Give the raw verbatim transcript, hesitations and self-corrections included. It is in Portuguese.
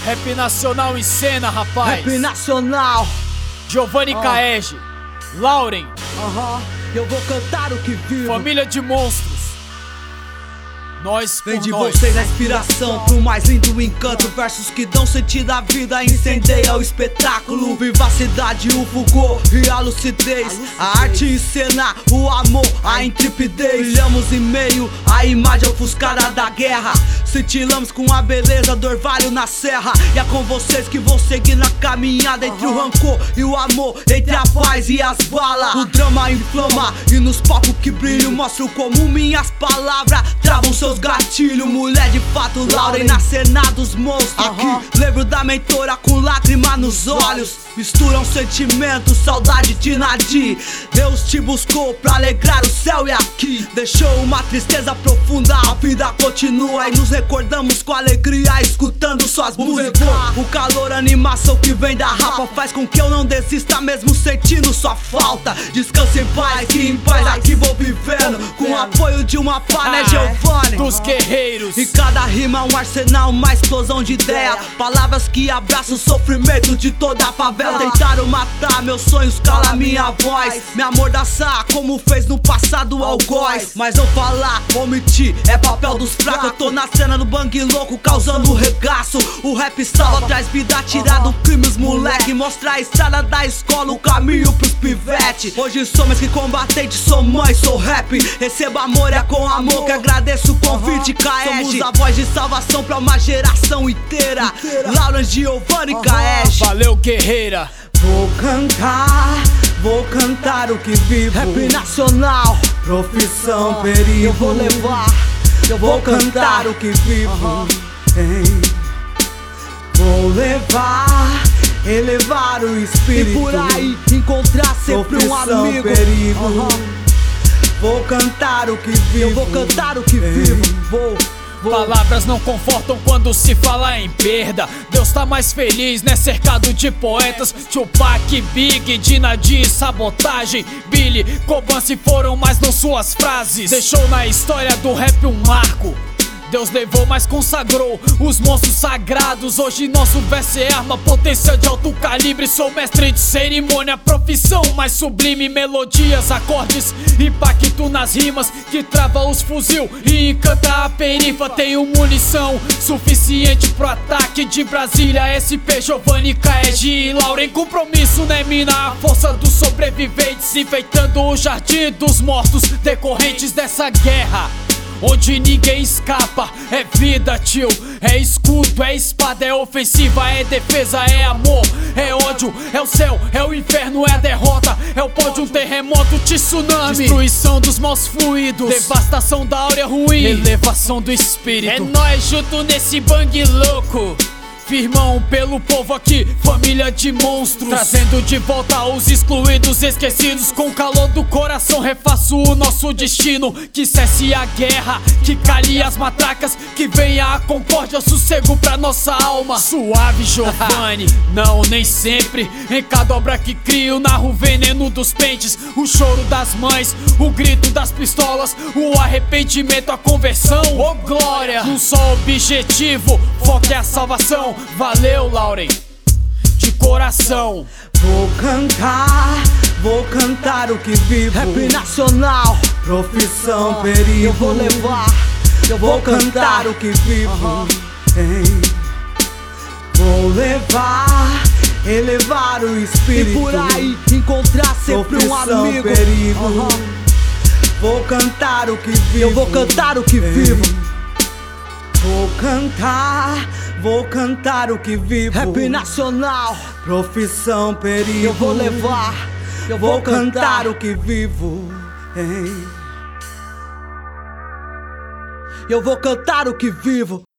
Rap nacional em cena, rapaz. Rap nacional. Giovanni oh. Caege, Lauren. Aham, uh-huh. Eu vou cantar o que vivo. Família de monstros. Nós Vem por de nós. vocês a inspiração pro mais lindo encanto. Versos que dão sentido à vida, incendeia o espetáculo. Vivacidade, o fulgor e a lucidez. A arte em cena, o amor, a intrepidez. Brilhamos em meio à imagem ofuscada da guerra. Cintilamos com a beleza do orvalho na serra. E é com vocês que vou seguir na caminhada entre o rancor e o amor, entre a paz e as balas. O drama inflama e nos palcos que brilho mostro como minhas palavras travam seus gatilho. Mulher de fato, Lauren na cena dos monstros. Aqui, lembro da mentora com lágrima nos olhos. Misturam sentimentos, saudade de Nadir. Deus te buscou pra alegrar o céu e aqui deixou uma tristeza profunda. A vida continua e nos recordamos com alegria escutando suas músicas. O calor, a animação que vem da rapa faz com que eu não desista mesmo sentindo sua falta. Descanse em paz, que em paz aqui vou vivendo com o apoio de uma pá, né, Giovanni? Dos guerreiros. E cada rima um arsenal, uma explosão de ideia. Palavras que abraçam o sofrimento de toda a favela. Tentaram matar meus sonhos, cala minha voz. Me amordaçar como fez no passado o algoz. Mas não falar, omitir, é papel dos fracos. Eu tô na cena do bang louco, causando regaço. O rap salva, traz vida, tira do crime os moleque. Mostra a estrada da escola, o caminho pros pivete. Hoje sou mais que combatente, sou mãe, sou rap. Receba amor, é com amor que agradeço o convite, Caege. Somos a voz de salvação pra uma geração inteira. Lauren, Giovanni, Caege. Valeu, guerreira. Vou cantar, vou cantar o que vivo. Rap nacional, profissão, perigo. Eu vou levar, eu vou cantar o que vivo. Hein? Vou levar, elevar o espírito. E por aí encontrar sempre um amigo. Perigo. Uhum. Vou cantar o que vivo. Eu vou cantar o que vivo. Vou. Palavras não confortam quando se fala em perda. Deus tá mais feliz, né, cercado de poetas. Tupac, Big, Dinadi, Sabotagem, Billy, Coban se foram, mas não suas frases. Deixou na história do rap um marco. Deus levou, mas consagrou os monstros sagrados. Hoje nosso verso é arma, potência de alto calibre. Sou mestre de cerimônia, profissão mais sublime. Melodias, acordes, impacto nas rimas que trava os fuzil e encanta a perifa. Tenho munição suficiente pro ataque de Brasília. S P, Giovanni, Caege e Lauren. Compromisso, né, mina? A força dos sobreviventes, enfeitando o jardim dos mortos decorrentes dessa guerra, onde ninguém escapa. É vida, tio, é escudo, é espada, é ofensiva, é defesa, é amor, é ódio, é o céu, é o inferno, é a derrota, é o pó de um terremoto, tsunami, destruição dos maus fluidos, devastação da áurea ruim, elevação do espírito. É nós junto nesse bang louco, firmão pelo povo aqui, família de monstros, trazendo de volta os excluídos, esquecidos. Com o calor do coração refaço o nosso destino. Que cesse a guerra, que cale as matracas, que venha a concórdia, sossego pra nossa alma. Suave, Giovanni, não, nem sempre. Em cada obra que crio, narro o veneno dos pentes, o choro das mães, o grito das pistolas, o arrependimento, a conversão. Oh glória, um só objetivo, foco é a salvação. Valeu, Lauren, de coração. Vou cantar, vou cantar o que vivo. Rap nacional, profissão, perigo. Eu vou levar, eu vou cantar o que vivo. Hein? Vou levar, elevar o espírito. E por aí encontrar sempre um amigo. Perigo. Vou cantar o que vivo. Eu vou cantar o que vivo. Vou cantar, vou cantar o que vivo. Rap nacional, profissão, perigo. Eu vou levar, eu vou, vou cantar o que vivo. Hein? Eu vou cantar o que vivo.